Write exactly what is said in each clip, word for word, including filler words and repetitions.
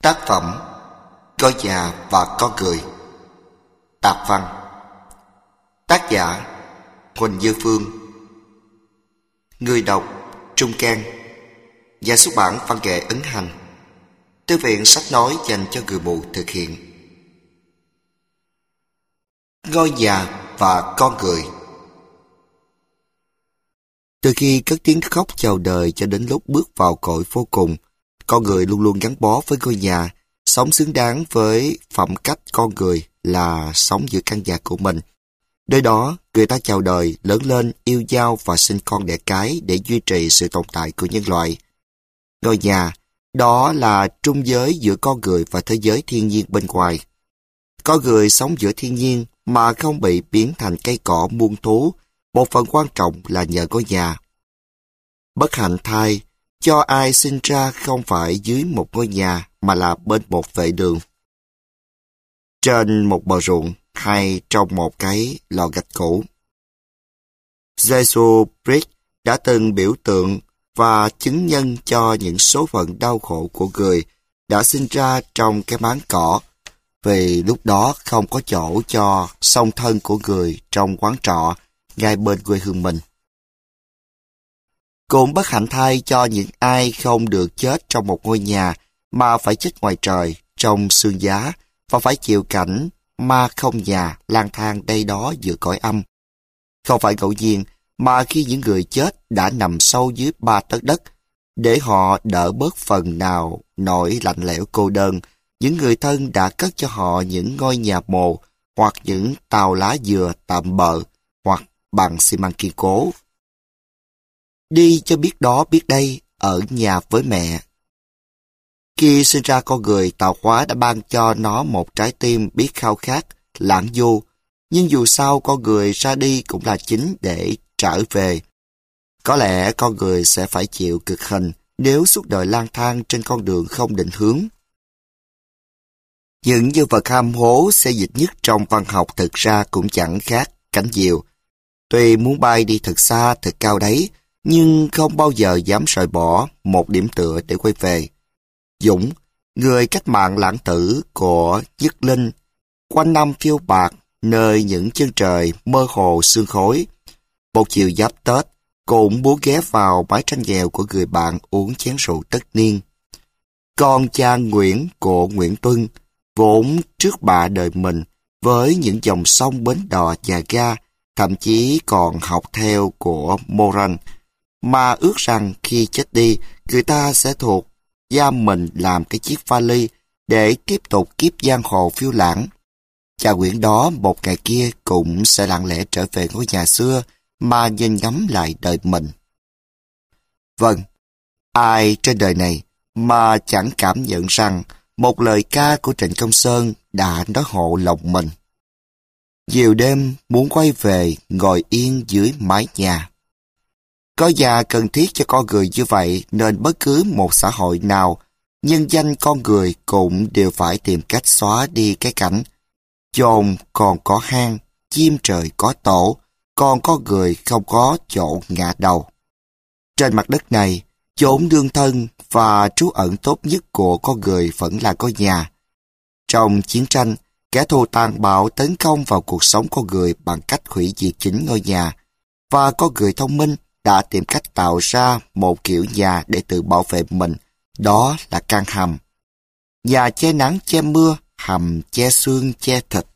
Tác phẩm Coi già và con người. Tạp văn. Tác giả Huỳnh Như Phương. Người đọc Trung Can. Nhà xuất bản Văn nghệ Ấn Hành. Thư viện sách nói dành cho người mù thực hiện. Ngôi nhà và con người. Từ khi cất tiếng khóc chào đời cho đến lúc bước vào cõi vô cùng, con người luôn luôn gắn bó với ngôi nhà, sống xứng đáng với phẩm cách con người là sống giữa căn nhà của mình. Nơi đó, người ta chào đời, lớn lên, yêu giao và sinh con đẻ cái để duy trì sự tồn tại của nhân loại. Ngôi nhà, đó là trung giới giữa con người và thế giới thiên nhiên bên ngoài. Con người sống giữa thiên nhiên mà không bị biến thành cây cỏ muôn thú, một phần quan trọng là nhờ ngôi nhà. Bất hạnh thay, cho ai sinh ra không phải dưới một ngôi nhà mà là bên một vệ đường, trên một bờ ruộng hay trong một cái lò gạch cũ. Jesus Christ đã từng biểu tượng và chứng nhân cho những số phận đau khổ của người đã sinh ra trong cái máng cỏ, vì lúc đó không có chỗ cho song thân của người trong quán trọ ngay bên quê hương mình. Cũng bất hạnh thay cho những ai không được chết trong một ngôi nhà mà phải chết ngoài trời, trong sương giá và phải chịu cảnh ma không nhà lang thang đây đó giữa cõi âm. Không phải ngẫu nhiên mà khi những người chết đã nằm sâu dưới ba tấc đất, để họ đỡ bớt phần nào nỗi lạnh lẽo cô đơn, những người thân đã cất cho họ những ngôi nhà mồ hoặc những tàu lá dừa tạm bợ hoặc bằng xi măng kiên cố. Đi cho biết đó biết đây, ở nhà với mẹ. Khi sinh ra con người, tạo hóa đã ban cho nó một trái tim biết khao khát, lãng du, nhưng dù sao con người ra đi cũng là chính để trở về. Có lẽ con người sẽ phải chịu cực hình nếu suốt đời lang thang trên con đường không định hướng. Những nhân vật ham hố xê dịch nhất trong văn học thực ra cũng chẳng khác cánh diều. Tuy muốn bay đi thật xa, thật cao đấy, nhưng không bao giờ dám rời bỏ một điểm tựa để quay về. Dũng, người cách mạng lãng tử của Nhất Linh, quanh năm phiêu bạt nơi những chân trời mơ hồ sương khói. Một chiều giáp Tết, cũng muốn ghé vào bãi tranh nghèo của người bạn uống chén rượu tất niên. Con cha Nguyễn của Nguyễn Tuân, vốn trước bạ đời mình với những dòng sông bến đò nhà ga, thậm chí còn học theo của Moran, mà ước rằng khi chết đi, người ta sẽ thuộc giam mình làm cái chiếc vali để tiếp tục kiếp giang hồ phiêu lãng. Cha Nguyễn đó một ngày kia cũng sẽ lặng lẽ trở về ngôi nhà xưa mà nhìn ngắm lại đời mình. Vâng, ai trên đời này mà chẳng cảm nhận rằng một lời ca của Trịnh Công Sơn đã nói hộ lòng mình. Nhiều đêm muốn quay về ngồi yên dưới mái nhà. Có nhà cần thiết cho con người như vậy nên bất cứ một xã hội nào, nhân danh con người cũng đều phải tìm cách xóa đi cái cảnh chồn còn có hang, chim trời có tổ, còn có người không có chỗ ngã đầu. Trên mặt đất này, chốn nương thân và trú ẩn tốt nhất của con người vẫn là ngôi nhà. Trong chiến tranh, kẻ thù tàn bạo tấn công vào cuộc sống con người bằng cách hủy diệt chính ngôi nhà, và con người thông minh đã tìm cách tạo ra một kiểu nhà để tự bảo vệ mình, đó là căn hầm. Nhà che nắng che mưa, hầm che xương che thịt.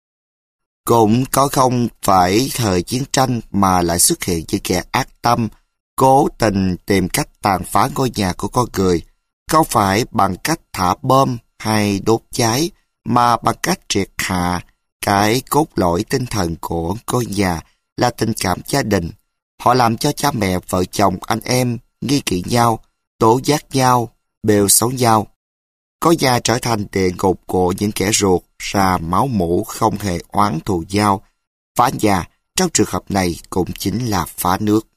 Cũng có không phải thời chiến tranh mà lại xuất hiện những kẻ ác tâm, cố tình tìm cách tàn phá ngôi nhà của con người, không phải bằng cách thả bom hay đốt cháy, mà bằng cách triệt hạ cái cốt lõi tinh thần của ngôi nhà là tình cảm gia đình. Họ làm cho cha mẹ, vợ chồng, anh em nghi kỵ nhau, tố giác nhau, bêu xấu nhau. Có nhà trở thành địa ngục của những kẻ ruột ra máu mủ không hề oán thù nhau. Phá nhà trong trường hợp này cũng chính là phá nước.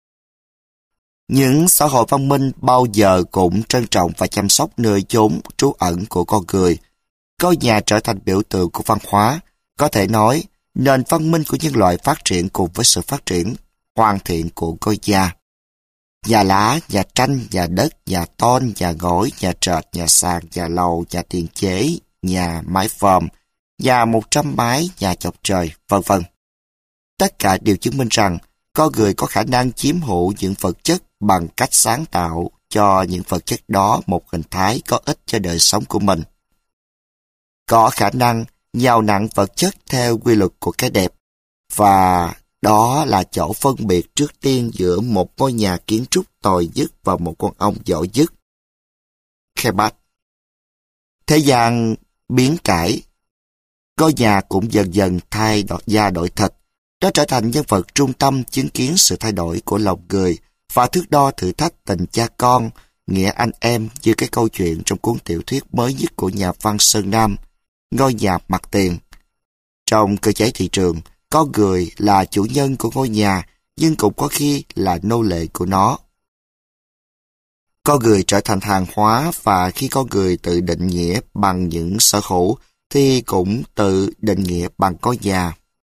Những xã hội văn minh bao giờ cũng trân trọng và chăm sóc nơi chốn trú ẩn của con người. Có nhà trở thành biểu tượng của văn hóa. Có thể nói, nền văn minh của nhân loại phát triển cùng với sự phát triển hoàn thiện của ngôi nhà. Nhà lá, nhà tranh, nhà đất, nhà tôn, nhà ngói, nhà trệt, nhà sàn, nhà lầu, nhà tiền chế, nhà mái vòm, nhà một trăm mái, nhà chọc trời, vân vân. Tất cả đều chứng minh rằng con người có khả năng chiếm hữu những vật chất bằng cách sáng tạo cho những vật chất đó một hình thái có ích cho đời sống của mình. Có khả năng nhào nặn vật chất theo quy luật của cái đẹp, và đó là chỗ phân biệt trước tiên giữa một ngôi nhà kiến trúc tồi nhất và một con ong giỏi nhất. Khebat. Thế gian biến cải. Ngôi nhà cũng dần dần thay đổi da đổi thịt. Nó trở thành nhân vật trung tâm chứng kiến sự thay đổi của lòng người và thước đo thử thách tình cha con, nghĩa anh em như cái câu chuyện trong cuốn tiểu thuyết mới nhất của nhà văn Sơn Nam, Ngôi nhà mặt tiền. Trong cơ chế thị trường, con người là chủ nhân của ngôi nhà, nhưng cũng có khi là nô lệ của nó. Con người trở thành hàng hóa, và khi con người tự định nghĩa bằng những sở hữu, thì cũng tự định nghĩa bằng ngôi nhà.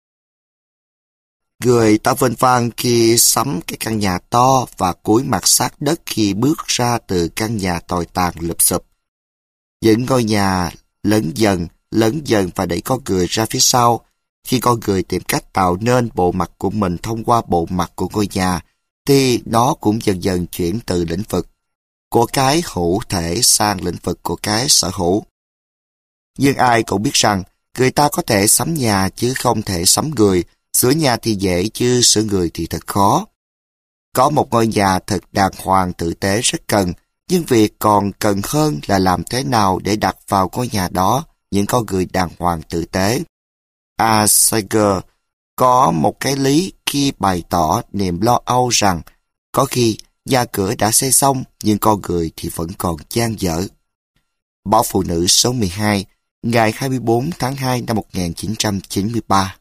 Người ta vênh vang khi sắm cái căn nhà to và cúi mặt sát đất khi bước ra từ căn nhà tồi tàn lụp xụp. Những ngôi nhà lớn dần, lớn dần và đẩy con người ra phía sau. Khi con người tìm cách tạo nên bộ mặt của mình thông qua bộ mặt của ngôi nhà, thì nó cũng dần dần chuyển từ lĩnh vực của cái hữu thể sang lĩnh vực của cái sở hữu. Nhưng ai cũng biết rằng, người ta có thể sắm nhà chứ không thể sắm người, sửa nhà thì dễ chứ sửa người thì thật khó. Có một ngôi nhà thật đàng hoàng tử tế rất cần, nhưng việc còn cần hơn là làm thế nào để đặt vào ngôi nhà đó những con người đàng hoàng tử tế. A. Seger có một cái lý khi bày tỏ niềm lo âu rằng có khi nhà cửa đã xây xong nhưng con người thì vẫn còn dang dở. Báo Phụ Nữ số mười hai, ngày hai mươi bốn tháng hai năm một nghìn chín trăm chín mươi ba.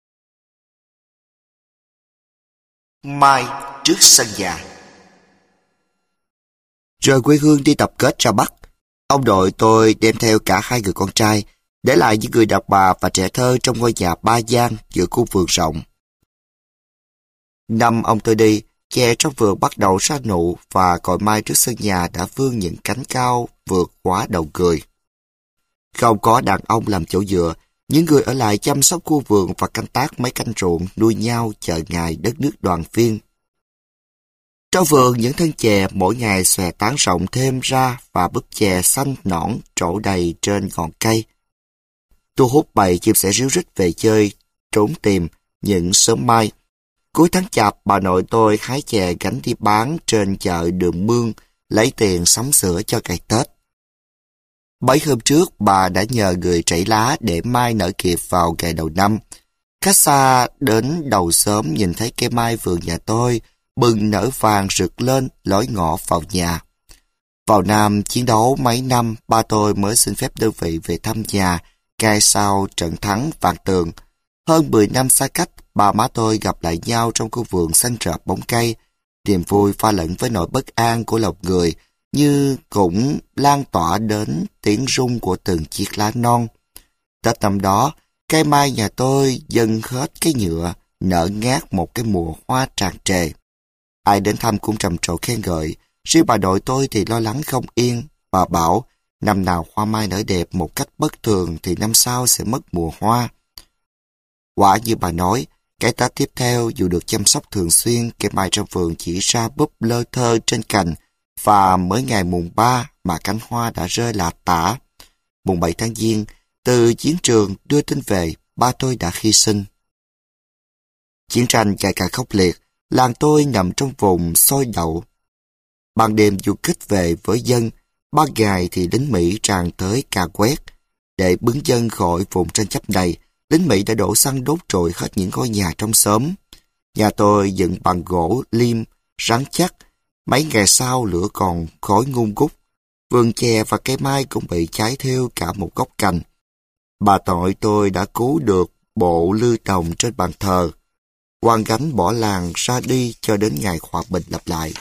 Mai trước sân nhà. Rời quê hương đi tập kết ra Bắc, ông đội tôi đem theo cả hai người con trai, để lại những người đàn bà và trẻ thơ trong ngôi nhà ba gian giữa khu vườn rộng. Năm ông tôi đi, chè trong vườn bắt đầu ra nụ và cội mai trước sân nhà đã vươn những cánh cao vượt quá đầu người. Không có đàn ông làm chỗ dựa, những người ở lại chăm sóc khu vườn và canh tác mấy canh ruộng nuôi nhau chờ ngày đất nước đoàn viên. Trong vườn, những thân chè mỗi ngày xòe tán rộng thêm ra và búp chè xanh nõn trổ đầy trên ngọn cây. Thu hút bầy chim sẻ ríu rít về chơi, trốn tìm những sớm mai. Cuối tháng Chạp, bà nội tôi hái chè gánh đi bán trên chợ Đường Mương, lấy tiền sắm sửa cho ngày Tết. Mấy hôm trước, bà đã nhờ người trảy lá để mai nở kịp vào ngày đầu năm. Khách xa đến đầu xóm nhìn thấy cây mai vườn nhà tôi, bừng nở vàng rực lên lối ngõ vào nhà. Vào năm chiến đấu mấy năm, ba tôi mới xin phép đơn vị về thăm nhà, ngay sau trận thắng Vạn Tường. Hơn mười năm xa cách, ba má tôi gặp lại nhau trong khu vườn xanh rợp bóng cây. Niềm vui pha lẫn với nỗi bất an của lòng người, như cũng lan tỏa đến tiếng rung của từng chiếc lá non. Tết năm đó, cây mai nhà tôi dần hết cái nhựa, nở ngát một cái mùa hoa tràn trề. Ai đến thăm cũng trầm trồ khen ngợi, riêng bà nội tôi thì lo lắng không yên. Bà bảo, năm nào hoa mai nở đẹp một cách bất thường thì năm sau sẽ mất mùa hoa. Quả như bà nói, cái Tết tiếp theo dù được chăm sóc thường xuyên, cây mai trong vườn chỉ ra búp lơ thơ trên cành, và mới ngày mùng ba mà cánh hoa đã rơi lả tả. Mùng bảy tháng Giêng, từ chiến trường đưa tin về, ba tôi đã hy sinh. Chiến tranh ngày càng khốc liệt, làng tôi nằm trong vùng sôi đậu. Ban đêm du kích về với dân, ban ngày thì lính Mỹ tràn tới cà quét. Để bứng dân khỏi vùng tranh chấp này, lính Mỹ đã đổ xăng đốt trụi hết những ngôi nhà trong xóm. Nhà tôi dựng bằng gỗ lim, rắn chắc. Mấy ngày sau lửa còn khói ngung ngút. Vườn chè và cây mai cũng bị cháy theo cả một gốc cành. Bà nội tôi đã cứu được bộ lư đồng trên bàn thờ. Quang gánh bỏ làng ra đi cho đến ngày hòa bình lặp lại.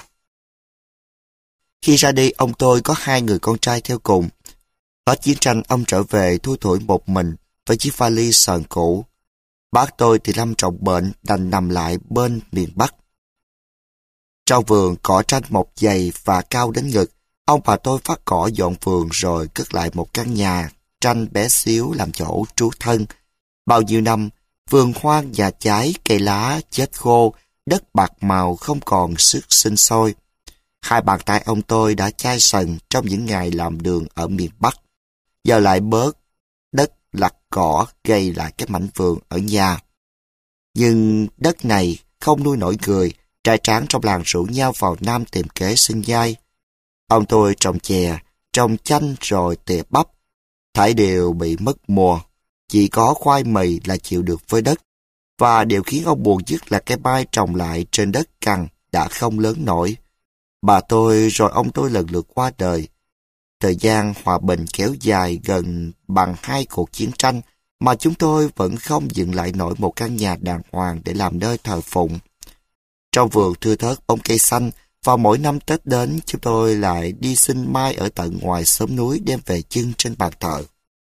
Khi ra đi, ông tôi có hai người con trai theo cùng. Hết chiến tranh, ông trở về thui thủi một mình với chiếc vali sờn cũ. Bác tôi thì lâm trọng bệnh, đành nằm lại bên miền Bắc. Trong vườn cỏ tranh mọc dày và cao đến ngực, ông bà tôi phát cỏ dọn vườn rồi cất lại một căn nhà tranh bé xíu làm chỗ trú thân. Bao nhiêu năm, vườn hoang nhà trái, cây lá chết khô, đất bạc màu không còn sức sinh sôi. Hai bàn tay ông tôi đã chai sần trong những ngày làm đường ở miền Bắc. Giờ lại bớt đất lặt cỏ gây lại cái mảnh vườn ở nhà. Nhưng đất này không nuôi nổi người, trai tráng trong làng rủ nhau vào Nam tìm kế sinh nhai. Ông tôi trồng chè, trồng chanh rồi tỉa bắp, thảy đều bị mất mùa. Chỉ có khoai mì là chịu được với đất. Và điều khiến ông buồn nhất là cái mai trồng lại trên đất cằn đã không lớn nổi. Bà tôi rồi ông tôi lần lượt qua đời. Thời gian hòa bình kéo dài gần bằng hai cuộc chiến tranh mà chúng tôi vẫn không dựng lại nổi một căn nhà đàng hoàng để làm nơi thờ phụng. Trong vườn thưa thớt bông cây xanh, và mỗi năm Tết đến chúng tôi lại đi xin mai ở tận ngoài xóm núi đem về chưng trên bàn thờ.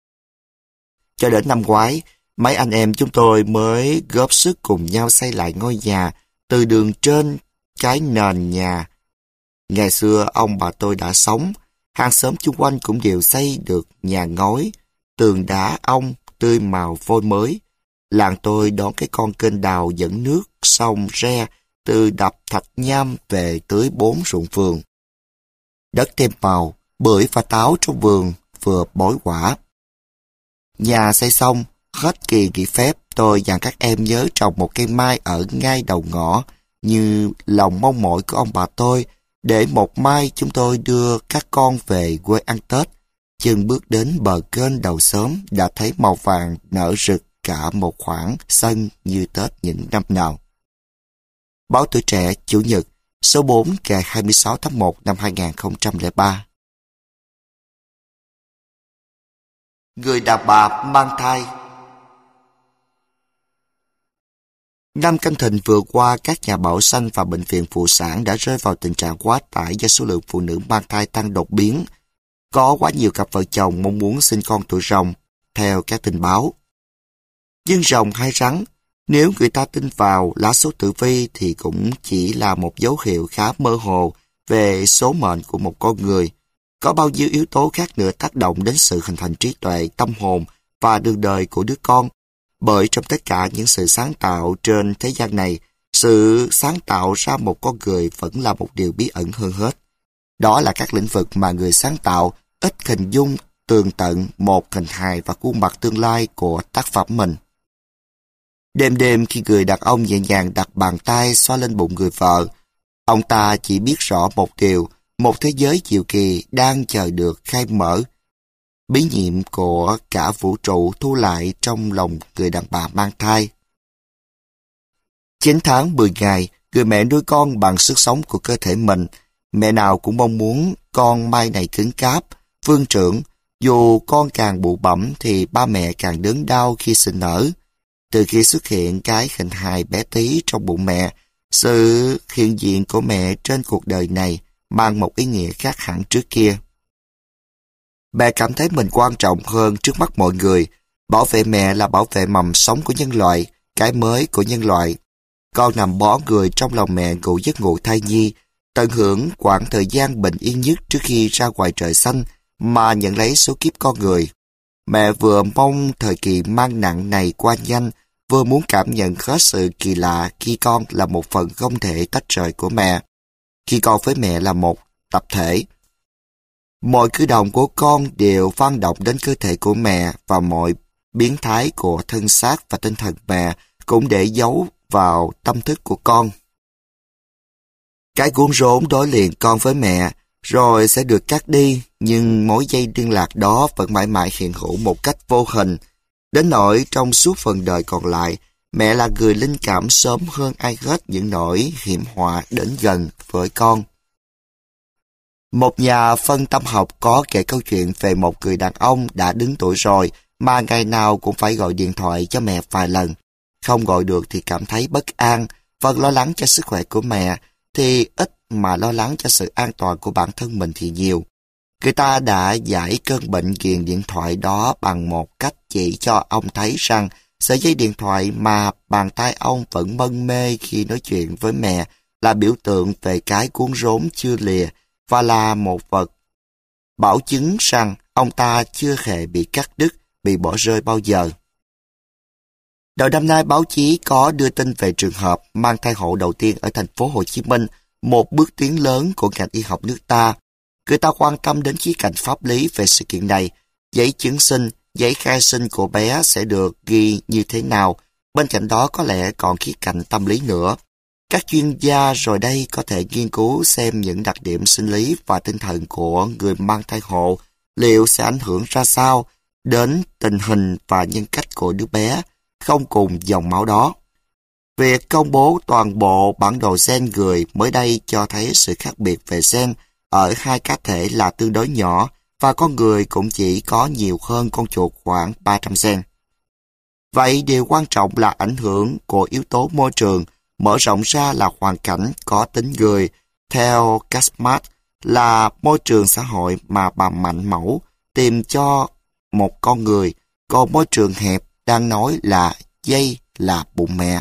Cho đến năm ngoái, mấy anh em chúng tôi mới góp sức cùng nhau xây lại ngôi nhà từ đường trên cái nền nhà. Ngày xưa ông bà tôi đã sống, hàng xóm chung quanh cũng đều xây được nhà ngói, tường đá ong tươi màu vôi mới. Làng tôi đón cái con kênh đào dẫn nước sông Re từ đập Thạch Nham về tới bốn ruộng vườn. Đất thêm màu, bưởi và táo trong vườn vừa bối quả. Nhà xây xong, hết kỳ nghỉ phép, tôi dặn các em nhớ trồng một cây mai ở ngay đầu ngõ, như lòng mong mỏi của ông bà tôi, để một mai chúng tôi đưa các con về quê ăn Tết. Chân bước đến bờ kênh đầu xóm đã thấy màu vàng nở rực cả một khoảng sân như Tết những năm nào. Báo Tuổi Trẻ, Chủ nhật, số bốn ngày hai mươi sáu tháng một năm hai nghìn không trăm lẻ ba. Người đàn bà mang thai. Năm Canh Thìn vừa qua, các nhà bảo sanh và bệnh viện phụ sản đã rơi vào tình trạng quá tải do số lượng phụ nữ mang thai tăng đột biến. Có quá nhiều cặp vợ chồng mong muốn sinh con tuổi rồng, theo các tin báo. Nhưng rồng hay rắn, nếu người ta tin vào lá số tử vi thì cũng chỉ là một dấu hiệu khá mơ hồ về số mệnh của một con người. Có bao nhiêu yếu tố khác nữa tác động đến sự hình thành trí tuệ, tâm hồn và đường đời của đứa con. Bởi trong tất cả những sự sáng tạo trên thế gian này, sự sáng tạo ra một con người vẫn là một điều bí ẩn hơn hết. Đó là các lĩnh vực mà người sáng tạo ít hình dung tường tận một hình hài và khuôn mặt tương lai của tác phẩm mình. Đêm đêm khi người đàn ông nhẹ nhàng đặt bàn tay xoa lên bụng người vợ, ông ta chỉ biết rõ một điều, một thế giới diệu kỳ đang chờ được khai mở. Bí nhiệm của cả vũ trụ thu lại trong lòng người đàn bà mang thai. Chín tháng mười ngày, người mẹ nuôi con bằng sức sống của cơ thể mình. Mẹ nào cũng mong muốn con mai này cứng cáp, vương trưởng. Dù con càng bụ bẫm thì ba mẹ càng đớn đau khi sinh nở. Từ khi xuất hiện cái hình hài bé tí trong bụng mẹ, sự hiện diện của mẹ trên cuộc đời này mang một ý nghĩa khác hẳn trước kia. Mẹ cảm thấy mình quan trọng hơn trước mắt mọi người. Bảo vệ mẹ là bảo vệ mầm sống của nhân loại, cái mới của nhân loại. Con nằm bó người trong lòng mẹ ngủ giấc ngủ thai nhi, tận hưởng quãng thời gian bình yên nhất trước khi ra ngoài trời xanh mà nhận lấy số kiếp con người. Mẹ vừa mong thời kỳ mang nặng này qua nhanh, vừa muốn cảm nhận hết sự kỳ lạ khi con là một phần không thể tách rời của mẹ. Khi con với mẹ là một tập thể. Mọi cử động của con đều vang động đến cơ thể của mẹ và mọi biến thái của thân xác và tinh thần mẹ cũng để giấu vào tâm thức của con. Cái cuốn rốn đối liền con với mẹ rồi sẽ được cắt đi, nhưng mối dây liên lạc đó vẫn mãi mãi hiện hữu một cách vô hình. Đến nỗi trong suốt phần đời còn lại, mẹ là người linh cảm sớm hơn ai hết những nỗi hiểm họa đến gần với con. Một nhà phân tâm học có kể câu chuyện về một người đàn ông đã đứng tuổi rồi mà ngày nào cũng phải gọi điện thoại cho mẹ vài lần. Không gọi được thì cảm thấy bất an, vẫn lo lắng cho sức khỏe của mẹ thì ít mà lo lắng cho sự an toàn của bản thân mình thì nhiều. Người ta đã giải cơn bệnh ghiền điện thoại đó bằng một cách chỉ cho ông thấy rằng sợi dây điện thoại mà bàn tay ông vẫn mân mê khi nói chuyện với mẹ là biểu tượng về cái cuốn rốn chưa lìa và là một vật bảo chứng rằng ông ta chưa hề bị cắt đứt, bị bỏ rơi bao giờ. Đầu năm nay, báo chí có đưa tin về trường hợp mang thai hộ đầu tiên ở thành phố Hồ Chí Minh, một bước tiến lớn của ngành y học nước ta. Người ta quan tâm đến khía cạnh pháp lý về sự kiện này. Giấy chứng sinh, giấy khai sinh của bé sẽ được ghi như thế nào? Bên cạnh đó có lẽ còn khía cạnh tâm lý nữa. Các chuyên gia rồi đây có thể nghiên cứu xem những đặc điểm sinh lý và tinh thần của người mang thai hộ liệu sẽ ảnh hưởng ra sao đến tình hình và nhân cách của đứa bé không cùng dòng máu đó. Việc công bố toàn bộ bản đồ gen người mới đây cho thấy sự khác biệt về gen ở hai cá thể là tương đối nhỏ và con người cũng chỉ có nhiều hơn con chuột khoảng ba trăm gen. Vậy điều quan trọng là ảnh hưởng của yếu tố môi trường, mở rộng ra là hoàn cảnh có tính người. Theo Kasmat là môi trường xã hội mà bà Mạnh Mẫu tìm cho một con người, còn môi trường hẹp đang nói là dây là bụng mẹ.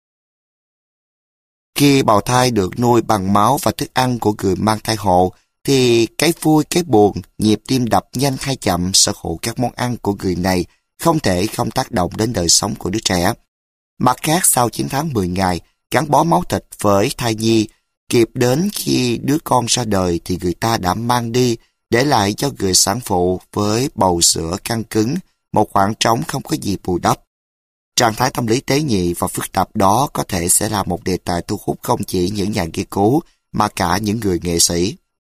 Khi bào thai được nuôi bằng máu và thức ăn của người mang thai hộ, thì cái vui, cái buồn, nhịp tim đập nhanh hay chậm, sở hữu các món ăn của người này không thể không tác động đến đời sống của đứa trẻ. Mặt khác, sau chín tháng mười ngày, gắn bó máu thịt với thai nhi, kịp đến khi đứa con ra đời thì người ta đã mang đi, để lại cho người sản phụ với bầu sữa căng cứng, một khoảng trống không có gì bù đắp. Trạng thái tâm lý tế nhị và phức tạp đó có thể sẽ là một đề tài thu hút không chỉ những nhà nghiên cứu, mà cả những người nghệ sĩ.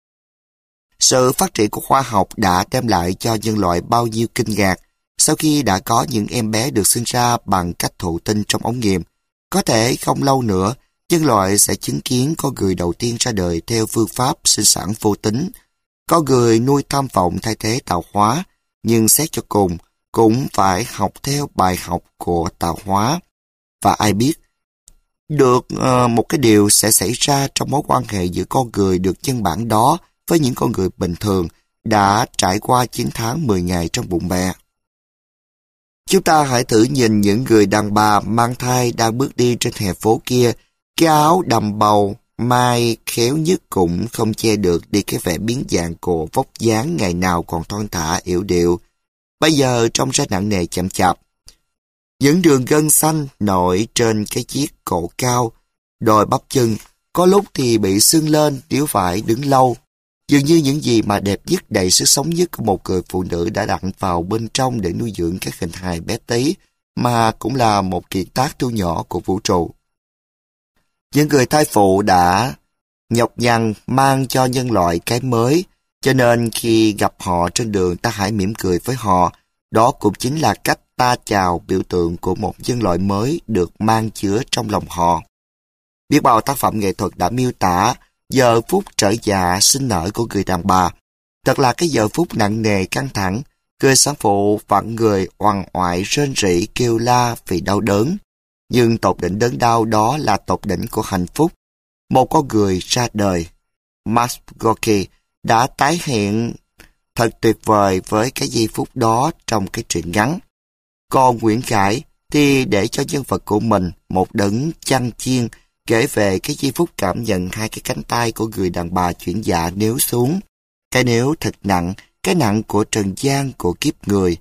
Sự phát triển của khoa học đã đem lại cho nhân loại bao nhiêu kinh ngạc. Sau khi đã có những em bé được sinh ra bằng cách thụ tinh trong ống nghiệm, có thể không lâu nữa, nhân loại sẽ chứng kiến con người đầu tiên ra đời theo phương pháp sinh sản vô tính. Có người nuôi tham vọng thay thế tạo hóa, nhưng xét cho cùng, cũng phải học theo bài học của tạo hóa. Và ai biết, được uh, một cái điều sẽ xảy ra trong mối quan hệ giữa con người được nhân bản đó với những con người bình thường đã trải qua chín tháng mười ngày trong bụng mẹ. Chúng ta hãy thử nhìn những người đàn bà mang thai đang bước đi trên hè phố kia, cái áo đầm bầu, mai khéo nhất cũng không che được đi cái vẻ biến dạng của vóc dáng ngày nào còn thon thả yểu điệu, bây giờ trông ra nặng nề chậm chạp. Những đường gân xanh nổi trên cái chiếc cổ cao, đôi bắp chân, có lúc thì bị sưng lên nếu phải đứng lâu. Dường như những gì mà đẹp nhất, đầy sức sống nhất của một người phụ nữ đã đặt vào bên trong để nuôi dưỡng các hình hài bé tí, mà cũng là một kiệt tác thu nhỏ của vũ trụ. Những người thai phụ đã nhọc nhằn mang cho nhân loại cái mới, cho nên khi gặp họ trên đường ta hãy mỉm cười với họ. Đó cũng chính là cách ta chào biểu tượng của một nhân loại mới được mang chứa trong lòng họ. Biết bao tác phẩm nghệ thuật đã miêu tả giờ phút trở dạ sinh nở của người đàn bà. Thật là cái giờ phút nặng nề căng thẳng, người sản phụ vặn người oằn oại rên rỉ kêu la vì đau đớn. Nhưng tột đỉnh đớn đau đó là tột đỉnh của hạnh phúc. Một con người ra đời. Max Gorky đã tái hiện thật tuyệt vời với cái giây phút đó trong cái truyện ngắn. Còn Nguyễn Khải thì để cho nhân vật của mình một đấng chăn chiên kể về cái giây phút cảm nhận hai cái cánh tay của người đàn bà chuyển dạ nếu xuống. Cái nếu thật nặng, cái nặng của trần gian của kiếp người.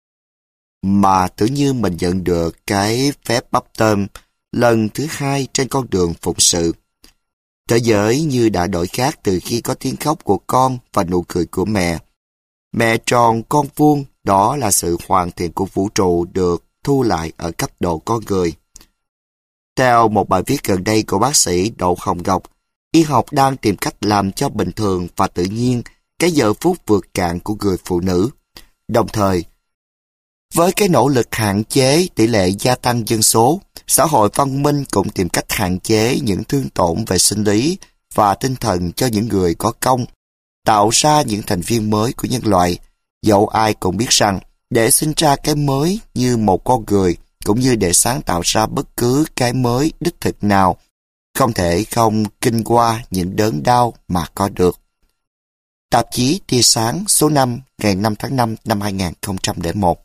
Mà tưởng như mình nhận được cái phép bắp tôm lần thứ hai trên con đường phụng sự. Thế giới như đã đổi khác từ khi có tiếng khóc của con và nụ cười của mẹ. Mẹ tròn con vuông, đó là sự hoàn thiện của vũ trụ được thu lại ở cấp độ con người. Theo một bài viết gần đây của bác sĩ Đỗ Hồng Ngọc, y học đang tìm cách làm cho bình thường và tự nhiên cái giờ phút vượt cạn của người phụ nữ. Đồng thời, với cái nỗ lực hạn chế tỷ lệ gia tăng dân số, xã hội văn minh cũng tìm cách hạn chế những thương tổn về sinh lý và tinh thần cho những người có công, tạo ra những thành viên mới của nhân loại. Dẫu ai cũng biết rằng, để sinh ra cái mới như một con người, cũng như để sáng tạo ra bất cứ cái mới đích thực nào, không thể không kinh qua những đớn đau mà có được. Tạp chí Tia Sáng số năm ngày năm tháng năm năm hai nghìn không trăm lẻ một.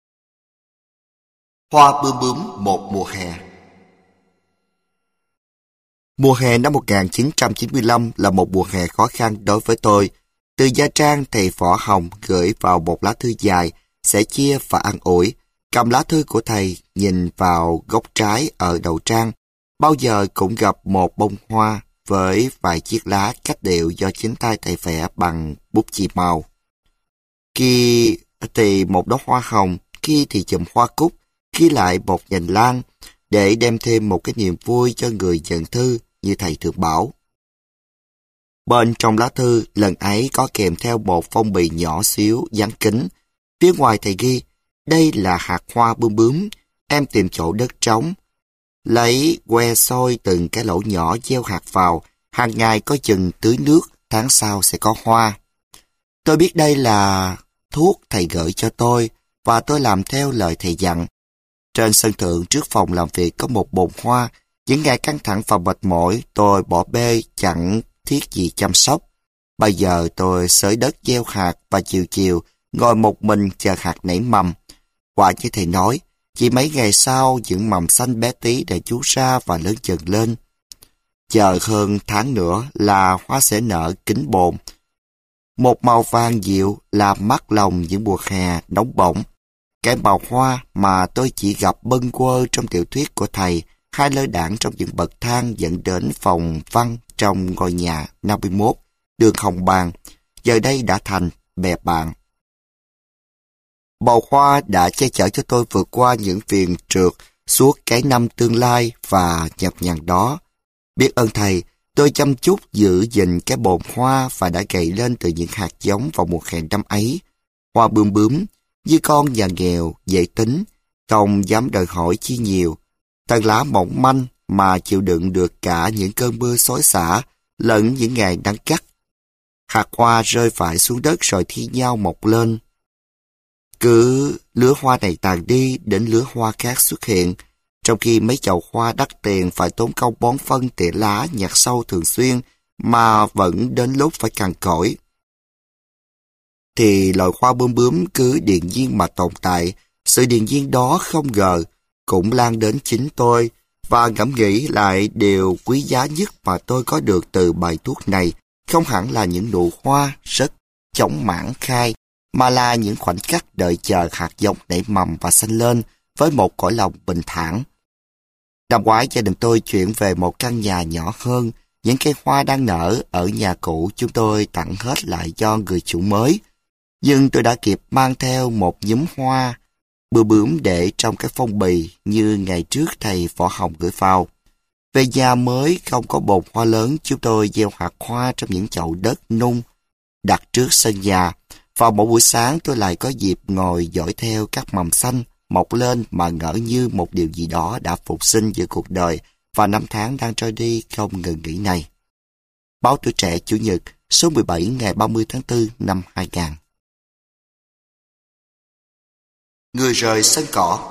Hoa bướm bướm một mùa hè. Mùa hè năm một nghìn chín trăm chín mươi lăm là một mùa hè khó khăn đối với tôi. Từ Gia Trang, thầy Võ Hồng gửi vào một lá thư dài, sẻ chia và an ủi. Cầm lá thư của thầy, nhìn vào góc trái ở đầu trang, bao giờ cũng gặp một bông hoa với vài chiếc lá cách điệu do chính tay thầy vẽ bằng bút chì màu. Khi thì một đóa hoa hồng, khi thì chùm hoa cúc, khi lại một nhành lan, để đem thêm một cái niềm vui cho người nhận thư như thầy thường bảo. Bên trong lá thư lần ấy có kèm theo một phong bì nhỏ xíu dán kính. Phía ngoài thầy ghi, đây là hạt hoa bướm bướm, em tìm chỗ đất trống. Lấy que xôi từng cái lỗ nhỏ gieo hạt vào, hàng ngày có chừng tưới nước, tháng sau sẽ có hoa. Tôi biết đây là thuốc thầy gửi cho tôi, và tôi làm theo lời thầy dặn. Trên sân thượng trước phòng làm việc có một bồn hoa. Những ngày căng thẳng và mệt mỏi, tôi bỏ bê chẳng thiết gì chăm sóc. Bây giờ tôi xới đất gieo hạt và chiều chiều, ngồi một mình chờ hạt nảy mầm. Quả như thầy nói, chỉ mấy ngày sau những mầm xanh bé tí đã chú ra và lớn dần lên. Chờ hơn tháng nữa là hoa sẽ nở kính bồn. Một màu vàng dịu làm mát lòng những mùa hè nóng bỏng. Cái màu hoa mà tôi chỉ gặp bâng quơ trong tiểu thuyết của thầy, hay lơ đãng trong những bậc thang dẫn đến phòng văn trong ngôi nhà năm mươi mốt, đường Hồng Bàng, giờ đây đã thành bè bạn. Bầu hoa đã che chở cho tôi vượt qua những phiền trượt suốt cái năm tương lai và nhọc nhằn đó. Biết ơn thầy, tôi chăm chút giữ gìn cái bồn hoa và đã gầy lên từ những hạt giống vào mùa hè năm ấy. Hoa bướm bướm, như con nhà nghèo, dễ tính, không dám đòi hỏi chi nhiều. Tàn lá mỏng manh mà chịu đựng được cả những cơn mưa xối xả, lẫn những ngày nắng gắt. Hạt hoa rơi phải xuống đất rồi thi nhau mọc lên. Cứ lứa hoa này tàn đi đến lứa hoa khác xuất hiện, trong khi mấy chậu hoa đắt tiền phải tốn công bón phân tỉa lá nhặt sâu thường xuyên mà vẫn đến lúc phải cằn cỗi. Thì loài hoa bướm bướm cứ điềm nhiên mà tồn tại, sự điềm nhiên đó không ngờ cũng lan đến chính tôi, và ngẫm nghĩ lại điều quý giá nhất mà tôi có được từ bài thuốc này không hẳn là những nụ hoa rất chóng mãn khai, mà là những khoảnh khắc đợi chờ hạt giống nảy mầm và xanh lên với một cõi lòng bình thản. Năm ngoái gia đình tôi chuyển về một căn nhà nhỏ hơn, những cây hoa đang nở ở nhà cũ chúng tôi tặng hết lại cho người chủ mới. Nhưng tôi đã kịp mang theo một nhúm hoa bướm bướm để trong cái phong bì như ngày trước thầy Võ Hồng gửi vào. Về nhà mới không có bồn hoa lớn, chúng tôi gieo hạt hoa trong những chậu đất nung đặt trước sân nhà. Vào mỗi buổi sáng tôi lại có dịp ngồi dõi theo các mầm xanh mọc lên mà ngỡ như một điều gì đó đã phục sinh giữa cuộc đời và năm tháng đang trôi đi không ngừng nghỉ này. Báo Tuổi Trẻ Chủ nhật số mười bảy ngày ba mươi tháng tư năm hai nghìn. Người rời sân cỏ.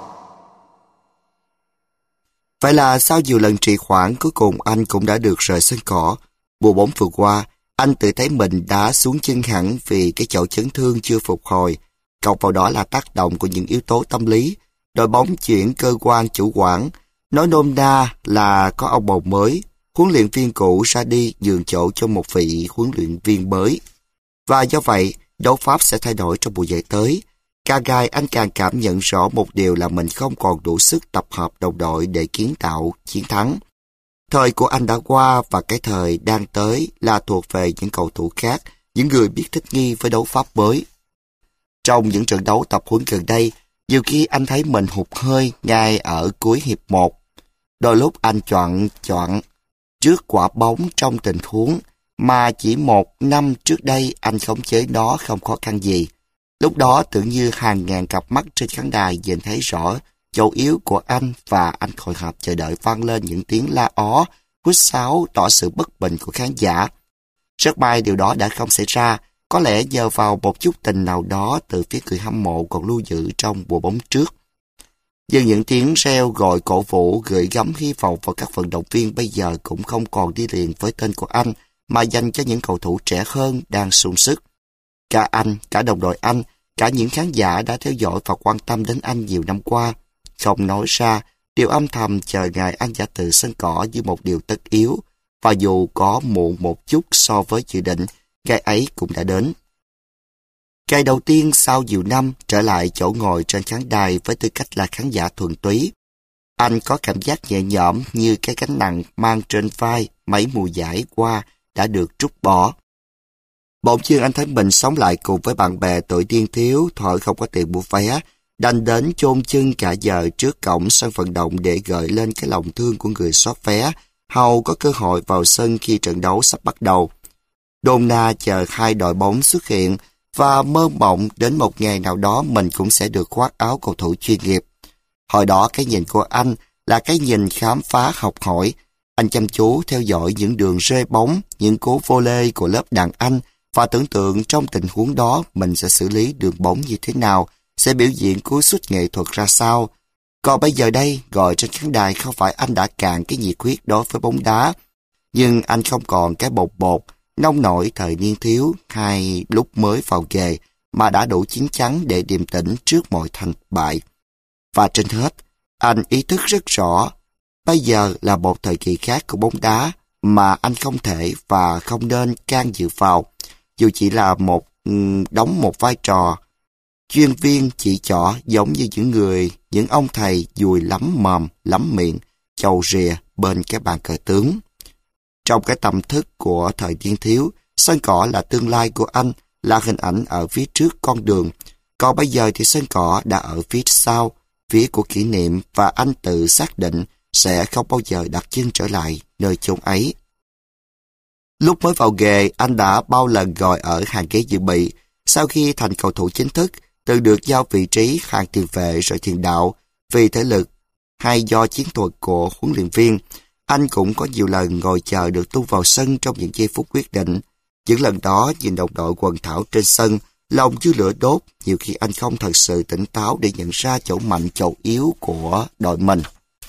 Vậy là sau nhiều lần trì hoãn, cuối cùng anh cũng đã được rời sân cỏ. Mùa bóng vừa qua, anh tự thấy mình đã xuống chân hẳn vì cái chỗ chấn thương chưa phục hồi. Cộng vào đó là tác động của những yếu tố tâm lý. Đội bóng chuyển cơ quan chủ quản, nói nôm na là có ông bầu mới, huấn luyện viên cũ ra đi nhường chỗ cho một vị huấn luyện viên mới. Và do vậy, đấu pháp sẽ thay đổi trong mùa giải tới. Càng ngày anh càng cảm nhận rõ một điều là mình không còn đủ sức tập hợp đồng đội để kiến tạo chiến thắng. Thời của anh đã qua và cái thời đang tới là thuộc về những cầu thủ khác, những người biết thích nghi với đấu pháp mới. Trong những trận đấu tập huấn gần đây, nhiều khi anh thấy mình hụt hơi ngay ở cuối hiệp một. Đôi lúc anh choạng choạng trước quả bóng trong tình huống mà chỉ một năm trước đây anh khống chế nó không khó khăn gì. Lúc đó tưởng như hàng ngàn cặp mắt trên khán đài nhìn thấy rõ chỗ yếu của anh và anh hồi hộp chờ đợi vang lên những tiếng la ó, huýt sáo tỏ sự bất bình của khán giả. Rất may điều đó đã không xảy ra, có lẽ nhờ vào một chút tình nào đó từ phía người hâm mộ còn lưu giữ trong mùa bóng trước. Nhưng những tiếng reo gọi cổ vũ gửi gắm hy vọng vào các vận động viên bây giờ cũng không còn đi liền với tên của anh, mà dành cho những cầu thủ trẻ hơn đang sung sức. Cả anh, cả đồng đội anh, cả những khán giả đã theo dõi và quan tâm đến anh nhiều năm qua, không nói ra, đều âm thầm chờ ngày anh giả từ sân cỏ như một điều tất yếu, và dù có muộn một chút so với dự định, ngày ấy cũng đã đến. Ngày đầu tiên sau nhiều năm trở lại chỗ ngồi trên khán đài với tư cách là khán giả thuần túy, anh có cảm giác nhẹ nhõm như cái gánh nặng mang trên vai mấy mùa giải qua đã được trút bỏ. Bỗng nhiên anh thấy mình sống lại cùng với bạn bè tuổi niên thiếu, thời không có tiền mua vé, đành đến chôn chân cả giờ trước cổng sân vận động để gợi lên cái lòng thương của người soát vé, hầu có cơ hội vào sân khi trận đấu sắp bắt đầu. Đôn na chờ hai đội bóng xuất hiện và mơ mộng đến một ngày nào đó mình cũng sẽ được khoác áo cầu thủ chuyên nghiệp. Hồi đó cái nhìn của anh là cái nhìn khám phá học hỏi. Anh chăm chú theo dõi những đường rê bóng, những cú volley của lớp đàn anh và tưởng tượng trong tình huống đó mình sẽ xử lý đường bóng như thế nào, sẽ biểu diễn cú sút nghệ thuật ra sao. Còn bây giờ đây, gọi trên khán đài không phải anh đã cạn cái nhiệt huyết đối với bóng đá, nhưng anh không còn cái bột bột, nông nổi thời niên thiếu hay lúc mới vào nghề, mà đã đủ chín chắn để điềm tĩnh trước mọi thành bại. Và trên hết, anh ý thức rất rõ, bây giờ là một thời kỳ khác của bóng đá mà anh không thể và không nên can dự vào, dù chỉ là một đóng một vai trò chuyên viên chỉ trỏ giống như những người, những ông thầy dùi lắm mồm, lắm miệng, chầu rìa bên cái bàn cờ tướng. Trong cái tâm thức của thời niên thiếu, sân cỏ là tương lai của anh, là hình ảnh ở phía trước con đường. Còn bây giờ thì sân cỏ đã ở phía sau, phía của kỷ niệm, và anh tự xác định sẽ không bao giờ đặt chân trở lại nơi chốn ấy. Lúc mới vào nghề, anh đã bao lần ngồi ở hàng ghế dự bị. Sau khi thành cầu thủ chính thức, từ được giao vị trí hàng tiền vệ rồi tiền đạo, vì thể lực hay do chiến thuật của huấn luyện viên, anh cũng có nhiều lần ngồi chờ được tung vào sân trong những giây phút quyết định. Những lần đó nhìn đồng đội quần thảo trên sân, lòng như lửa đốt, nhiều khi anh không thật sự tỉnh táo để nhận ra chỗ mạnh chỗ yếu của đội mình.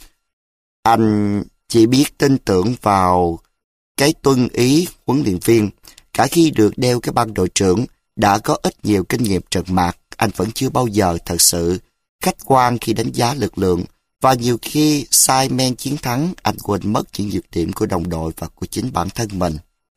Anh chỉ biết tin tưởng vào cái tuân ý huấn luyện viên. Cả khi được đeo cái băng đội trưởng, đã có ít nhiều kinh nghiệm trận mạc, anh vẫn chưa bao giờ thật sự khách quan khi đánh giá lực lượng, và nhiều khi sai men chiến thắng, anh quên mất những nhược điểm của đồng đội và của chính bản thân mình.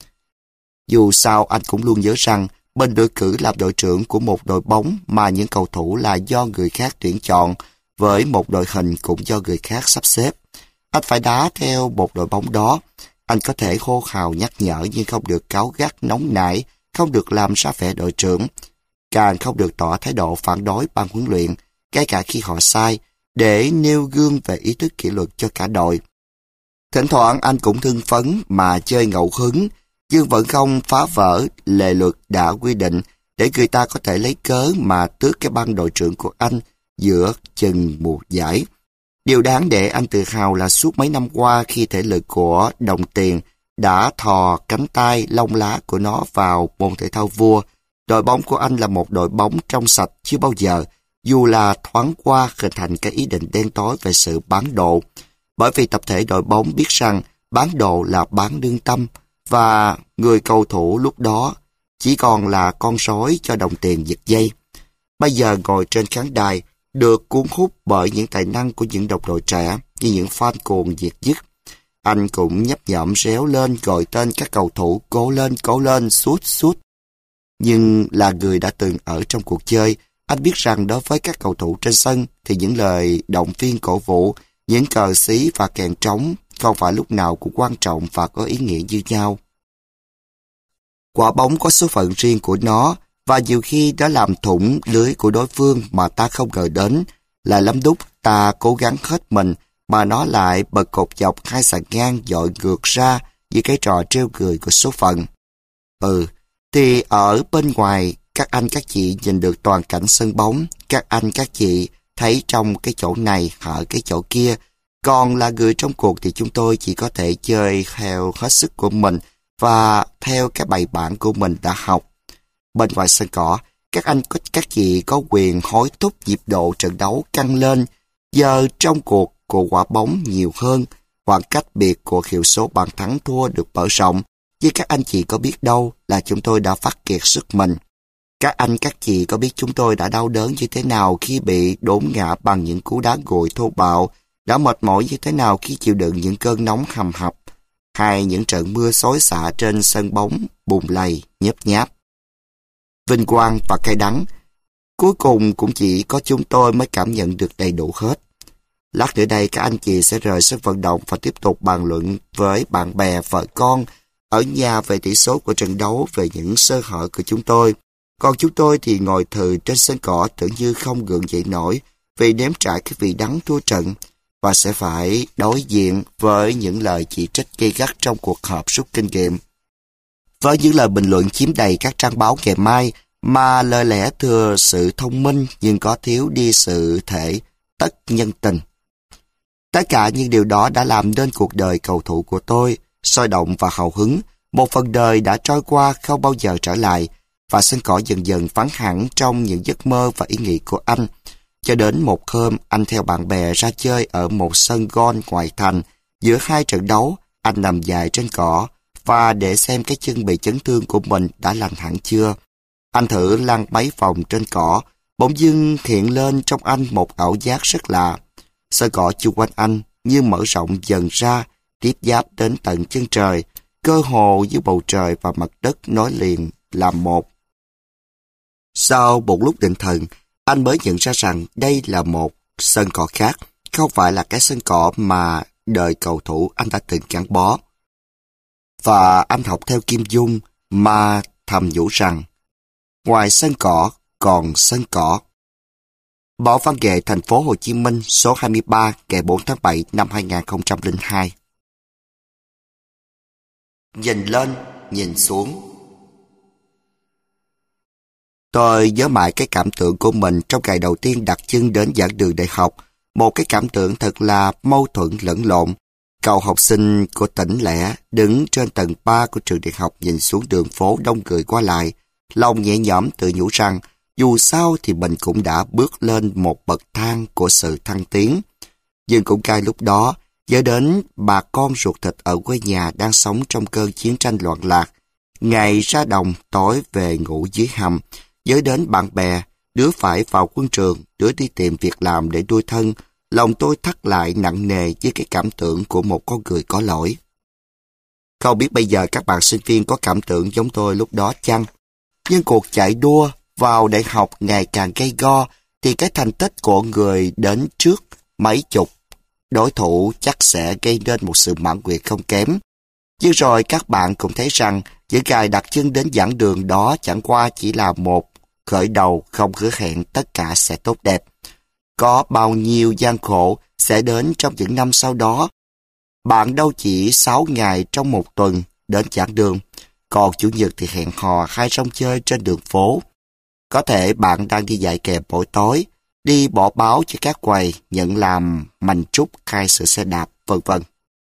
Dù sao anh cũng luôn nhớ rằng mình được cử làm đội trưởng của một đội bóng mà những cầu thủ là do người khác tuyển chọn, với một đội hình cũng do người khác sắp xếp. Anh phải đá theo một đội bóng đó. Anh có thể hô hào nhắc nhở nhưng không được cáu gắt nóng nảy, không được làm ra vẻ đội trưởng, càng không được tỏ thái độ phản đối ban huấn luyện, ngay cả khi họ sai, để nêu gương về ý thức kỷ luật cho cả đội. Thỉnh thoảng anh cũng hưng phấn mà chơi ngẫu hứng, nhưng vẫn không phá vỡ lề luật đã quy định để người ta có thể lấy cớ mà tước cái băng đội trưởng của anh giữa chừng mùa giải. Điều đáng để anh tự hào là suốt mấy năm qua, khi thể lực của đồng tiền đã thò cánh tay lông lá của nó vào môn thể thao vua, đội bóng của anh là một đội bóng trong sạch chưa bao giờ, dù là thoáng qua hình thành cái ý định đen tối về sự bán độ. Bởi vì tập thể đội bóng biết rằng bán độ là bán lương tâm, và người cầu thủ lúc đó chỉ còn là con rối cho đồng tiền giật dây. Bây giờ ngồi trên khán đài, được cuốn hút bởi những tài năng của những đồng đội trẻ như những fan cuồng diệt dứt, anh cũng nhấp nhổm réo lên gọi tên các cầu thủ cố lên, cố lên, sút, sút. Nhưng là người đã từng ở trong cuộc chơi, anh biết rằng đối với các cầu thủ trên sân thì những lời động viên cổ vũ, những cờ xí và kèn trống không phải lúc nào cũng quan trọng và có ý nghĩa như nhau. Quả bóng có số phận riêng của nó, và nhiều khi đã làm thủng lưới của đối phương mà ta không ngờ đến. Lại lắm lúc ta cố gắng hết mình mà nó lại bật cột dọc hai sàn ngang dội ngược ra như cái trò trêu cười của số phận. Ừ, thì ở bên ngoài, các anh các chị nhìn được toàn cảnh sân bóng, các anh các chị thấy trong cái chỗ này, ở cái chỗ kia. Còn là người trong cuộc thì chúng tôi chỉ có thể chơi theo hết sức của mình và theo cái bài bản của mình đã học. Bên ngoài sân cỏ, các anh các chị có quyền hối thúc nhịp độ trận đấu căng lên. Giờ trong cuộc của quả bóng nhiều hơn, khoảng cách biệt của hiệu số bàn thắng thua được mở rộng. Nhưng các anh chị có biết đâu là chúng tôi đã phát kiệt sức mình. Các anh các chị có biết chúng tôi đã đau đớn như thế nào khi bị đốn ngã bằng những cú đá gội thô bạo, đã mệt mỏi như thế nào khi chịu đựng những cơn nóng hầm hập. hay những trận mưa xối xả trên sân bóng bùn lầy, nhấp nháp. Vinh quang và cay đắng, cuối cùng cũng chỉ có chúng tôi mới cảm nhận được đầy đủ hết. Lát nữa đây các anh chị sẽ rời sân vận động và tiếp tục bàn luận với bạn bè, vợ con ở nhà về tỷ số của trận đấu, về những sơ hở của chúng tôi. Còn chúng tôi thì ngồi thừ trên sân cỏ tưởng như không gượng dậy nổi vì nếm trải cái vị đắng thua trận và sẽ phải đối diện với những lời chỉ trích gay gắt trong cuộc họp rút kinh nghiệm. Với những lời bình luận chiếm đầy các trang báo ngày mai mà lời lẽ thừa sự thông minh nhưng có thiếu đi sự thể tất nhân tình. Tất cả những điều đó đã làm nên cuộc đời cầu thủ của tôi sôi động và hào hứng. Một phần đời đã trôi qua không bao giờ trở lại, và sân cỏ dần dần vắng hẳn trong những giấc mơ và ý nghĩ của anh. Cho đến một hôm, anh theo bạn bè ra chơi ở một sân golf ngoại thành. Giữa hai trận đấu, anh nằm dài trên cỏ và để xem cái chân bị chấn thương của mình đã lành hẳn chưa. Anh thử lăn mấy vòng trên cỏ, bỗng dưng hiện lên trong anh một ảo giác rất lạ. Sân cỏ chung quanh anh như mở rộng dần ra, tiếp giáp đến tận chân trời, cơ hồ giữa bầu trời và mặt đất nối liền làm một. Sau một lúc định thần, anh mới nhận ra rằng đây là một sân cỏ khác, không phải là cái sân cỏ mà đời cầu thủ anh đã từng gắn bó. Và anh học theo Kim Dung mà thầm nhủ rằng, ngoài sân cỏ còn sân cỏ. Báo Văn nghệ Thành phố Hồ Chí Minh số hai mươi ba ngày bốn tháng bảy năm hai nghìn không trăm lẻ hai. Nhìn lên, nhìn xuống. Tôi nhớ mãi cái cảm tưởng của mình trong ngày đầu tiên đặt chân đến giảng đường đại học, một cái cảm tưởng thật là mâu thuẫn lẫn lộn. Cậu học sinh của tỉnh lẻ đứng trên tầng ba của trường đại học nhìn xuống đường phố đông người qua lại, lòng nhẹ nhõm tự nhủ rằng dù sao thì mình cũng đã bước lên một bậc thang của sự thăng tiến. Nhưng cũng cay lúc đó, nhớ đến bà con ruột thịt ở quê nhà đang sống trong cơn chiến tranh loạn lạc, ngày ra đồng tối về ngủ dưới hầm, nhớ đến bạn bè, đứa phải vào quân trường, đứa đi tìm việc làm để nuôi thân. Lòng tôi thắt lại nặng nề với cái cảm tưởng của một con người có lỗi. Không biết bây giờ các bạn sinh viên có cảm tưởng giống tôi lúc đó chăng? Nhưng cuộc chạy đua vào đại học ngày càng gay go, thì cái thành tích của người đến trước mấy chục đối thủ chắc sẽ gây nên một sự mãn nguyện không kém. Nhưng rồi các bạn cũng thấy rằng những ngày đặt chân đến giảng đường đó chẳng qua chỉ là một khởi đầu không hứa hẹn tất cả sẽ tốt đẹp. Có bao nhiêu gian khổ sẽ đến trong những năm sau đó. Bạn đâu chỉ sáu ngày trong một tuần đến giảng đường, còn chủ nhật thì hẹn hò hay rong chơi trên đường phố. Có thể bạn đang đi dạy kèm buổi tối, đi bỏ báo cho các quầy, nhận làm mành trúc hay sửa xe đạp, vân vân.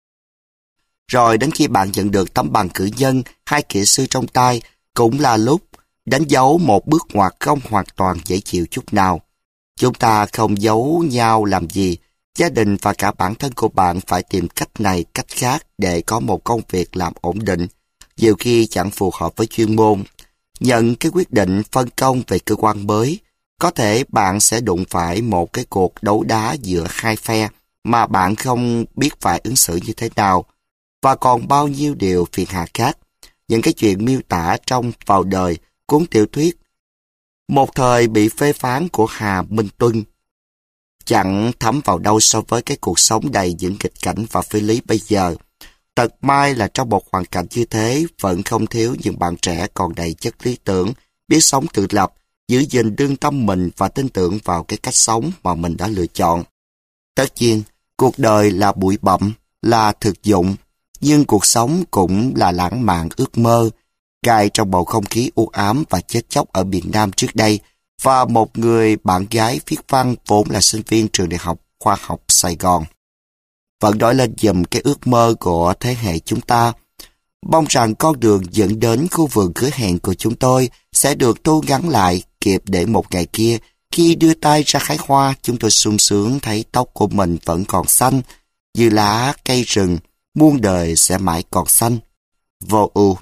Rồi đến khi bạn nhận được tấm bằng cử nhân hay kỹ sư trong tay, cũng là lúc đánh dấu một bước ngoặt không hoàn toàn dễ chịu chút nào. Chúng ta không giấu nhau làm gì, gia đình và cả bản thân của bạn phải tìm cách này cách khác để có một công việc làm ổn định, nhiều khi chẳng phù hợp với chuyên môn. Nhận cái quyết định phân công về cơ quan mới, có thể bạn sẽ đụng phải một cái cuộc đấu đá giữa hai phe mà bạn không biết phải ứng xử như thế nào, và còn bao nhiêu điều phiền hà khác. Những cái chuyện miêu tả trong Vào đời, cuốn tiểu thuyết một thời bị phê phán của Hà Minh Tuân chẳng thấm vào đâu so với cái cuộc sống đầy những nghịch cảnh và phi lý bây giờ. Thật may là trong một hoàn cảnh như thế vẫn không thiếu những bạn trẻ còn đầy chất lý tưởng, biết sống tự lập, giữ gìn đương tâm mình và tin tưởng vào cái cách sống mà mình đã lựa chọn. Tất nhiên, cuộc đời là bụi bặm, là thực dụng, nhưng cuộc sống cũng là lãng mạn ước mơ, cài trong bầu không khí u ám và chết chóc ở miền Nam trước đây, và một người bạn gái viết văn vốn là sinh viên trường đại học khoa học Sài Gòn. Vẫn nói lên giùm cái ước mơ của thế hệ chúng ta. Mong rằng con đường dẫn đến khu vườn hứa hẹn của chúng tôi sẽ được thu ngắn lại, kịp để một ngày kia, khi đưa tay ra hái hoa, chúng tôi sung sướng thấy tóc của mình vẫn còn xanh, như lá cây rừng, muôn đời sẽ mãi còn xanh. Vô ưu.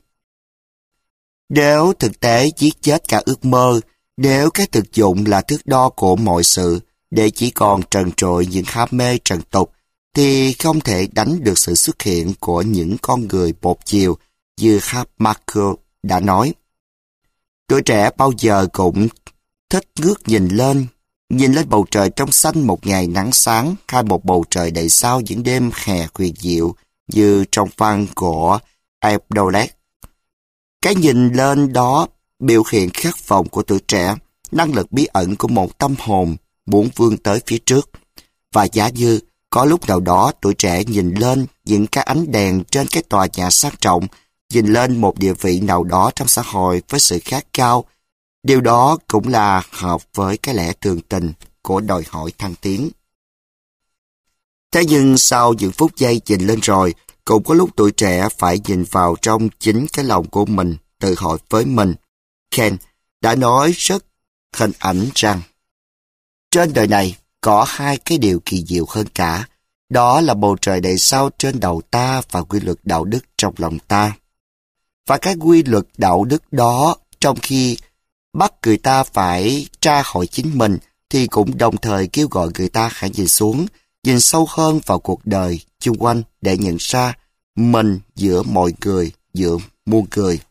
Nếu thực tế giết chết cả ước mơ, nếu cái thực dụng là thước đo của mọi sự, để chỉ còn trần trội những ham mê trần tục, thì không thể đánh được sự xuất hiện của những con người một chiều như Habermas đã nói. Tuổi trẻ bao giờ cũng thích ngước nhìn lên, nhìn lên bầu trời trong xanh một ngày nắng sáng hay một bầu trời đầy sao những đêm hè huyền diệu như trong văn của Abdolet. Cái nhìn lên đó biểu hiện khát vọng của tuổi trẻ, năng lực bí ẩn của một tâm hồn muốn vươn tới phía trước. Và giả như có lúc nào đó tuổi trẻ nhìn lên những cái ánh đèn trên cái tòa nhà sang trọng, nhìn lên một địa vị nào đó trong xã hội với sự khát khao, điều đó cũng là hợp với cái lẽ thường tình của đòi hỏi thăng tiến. Thế nhưng sau những phút giây nhìn lên rồi, cũng có lúc tuổi trẻ phải nhìn vào trong chính cái lòng của mình, tự hỏi với mình. Ken đã nói rất hình ảnh rằng trên đời này có hai cái điều kỳ diệu hơn cả, đó là bầu trời đầy sao trên đầu ta và quy luật đạo đức trong lòng ta. Và cái quy luật đạo đức đó, trong khi bắt người ta phải tra hỏi chính mình, thì cũng đồng thời kêu gọi người ta hãy nhìn xuống, nhìn sâu hơn vào cuộc đời chung quanh để nhận ra mình giữa mọi người, giữa muôn người.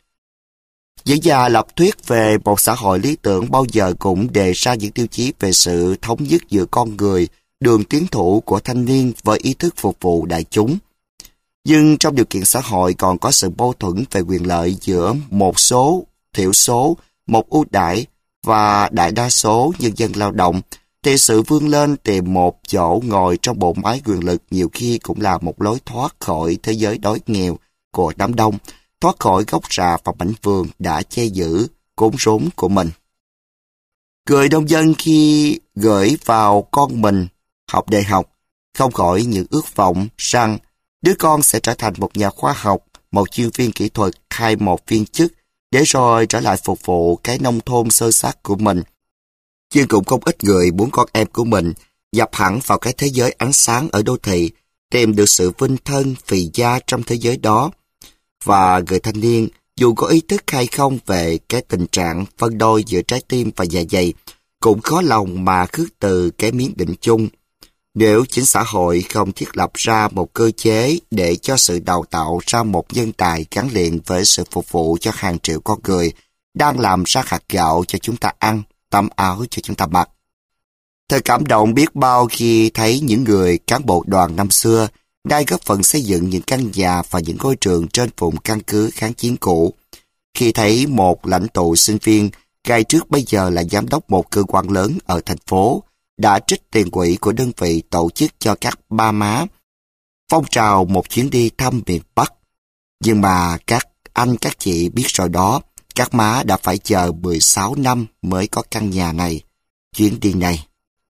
Những nhà lập thuyết về một xã hội lý tưởng bao giờ cũng đề ra những tiêu chí về sự thống nhất giữa con người, đường tiến thủ của thanh niên với ý thức phục vụ đại chúng. Nhưng trong điều kiện xã hội còn có sự mâu thuẫn về quyền lợi giữa một số, thiểu số, một ưu đãi và đại đa số nhân dân lao động, thì sự vươn lên tìm một chỗ ngồi trong bộ máy quyền lực nhiều khi cũng là một lối thoát khỏi thế giới đói nghèo của đám đông, thoát khỏi gốc rạ và mảnh vườn đã che giữ cốn rốn của mình. Người nông dân khi gửi vào con mình học đại học, không khỏi những ước vọng rằng đứa con sẽ trở thành một nhà khoa học, một chuyên viên kỹ thuật hay một viên chức, để rồi trở lại phục vụ cái nông thôn sơ sát của mình. Nhưng cũng không ít người muốn con em của mình nhập hẳn vào cái thế giới ánh sáng ở đô thị, tìm được sự vinh thân phì gia trong thế giới đó. Và người thanh niên, dù có ý thức hay không về cái tình trạng phân đôi giữa trái tim và dạ dày, cũng khó lòng mà khước từ cái miếng định chung. Nếu chính xã hội không thiết lập ra một cơ chế để cho sự đào tạo ra một nhân tài gắn liền với sự phục vụ cho hàng triệu con người, đang làm ra hạt gạo cho chúng ta ăn, tấm áo cho chúng ta mặc. Thật cảm động biết bao khi thấy những người cán bộ đoàn năm xưa đang góp phần xây dựng những căn nhà và những ngôi trường trên vùng căn cứ kháng chiến cũ. Khi thấy một lãnh tụ sinh viên, ngày trước bây giờ là giám đốc một cơ quan lớn ở thành phố, đã trích tiền quỹ của đơn vị tổ chức cho các ba má phong trào một chuyến đi thăm miền Bắc. Nhưng mà các anh các chị biết rồi đó, các má đã phải chờ mười sáu năm mới có căn nhà này, chuyến đi này.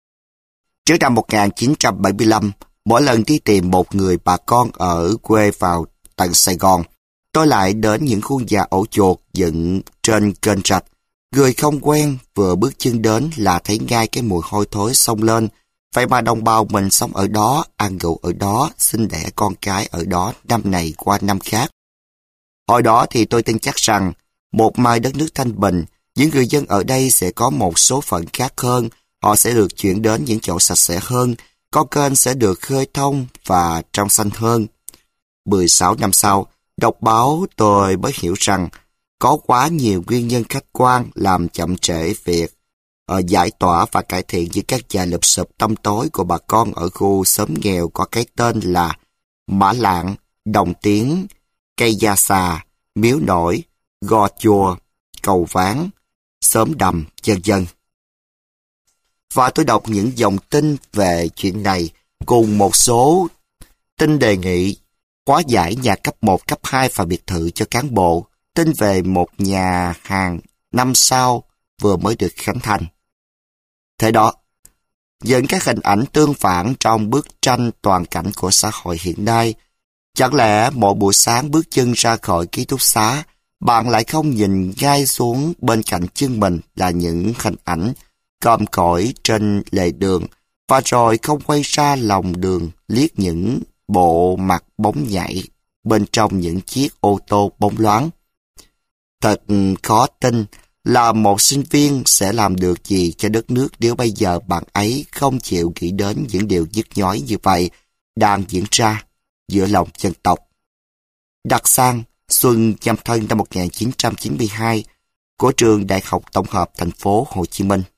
Trước năm một nghìn chín trăm bảy mươi lăm, mỗi lần đi tìm một người bà con ở quê vào tận Sài Gòn, tôi lại đến những khu nhà ổ chuột dựng trên kênh rạch. Người không quen vừa bước chân đến là thấy ngay cái mùi hôi thối xông lên. Vậy mà đồng bào mình sống ở đó, ăn ngủ ở đó, sinh đẻ con cái ở đó năm này qua năm khác. Hồi đó thì tôi tin chắc rằng, một mai đất nước thanh bình, những người dân ở đây sẽ có một số phận khác hơn, họ sẽ được chuyển đến những chỗ sạch sẽ hơn, con kênh sẽ được khơi thông và trong xanh hơn. mười sáu năm sau, đọc báo tôi mới hiểu rằng, có quá nhiều nguyên nhân khách quan làm chậm trễ việc uh, giải tỏa và cải thiện những các nhà lụp xụp tăm tối của bà con ở khu xóm nghèo có cái tên là Mã Lạng, Đồng Tiến, Cây Gia Xà, Miếu Nổi, Gò Chùa, Cầu Ván, Xóm Đầm, vân vân. Và tôi đọc những dòng tin về chuyện này cùng một số tin đề nghị hóa giải nhà cấp một, cấp hai và biệt thự cho cán bộ, tin về một nhà hàng năm sao vừa mới được khánh thành. Thế đó, những các hình ảnh tương phản trong bức tranh toàn cảnh của xã hội hiện nay. Chẳng lẽ mỗi buổi sáng bước chân ra khỏi ký túc xá, bạn lại không nhìn ngay xuống bên cạnh chân mình là những hình ảnh còm cõi trên lề đường, và rồi không quay ra lòng đường liếc những bộ mặt bóng nhảy bên trong những chiếc ô tô bóng loáng. Thật khó tin là một sinh viên sẽ làm được gì cho đất nước nếu bây giờ bạn ấy không chịu nghĩ đến những điều nhức nhói như vậy, đang diễn ra giữa lòng dân tộc. Đặt sang xuân Nhâm Thân năm một nghìn chín trăm chín mươi hai của trường Đại học Tổng hợp thành phố Hồ Chí Minh.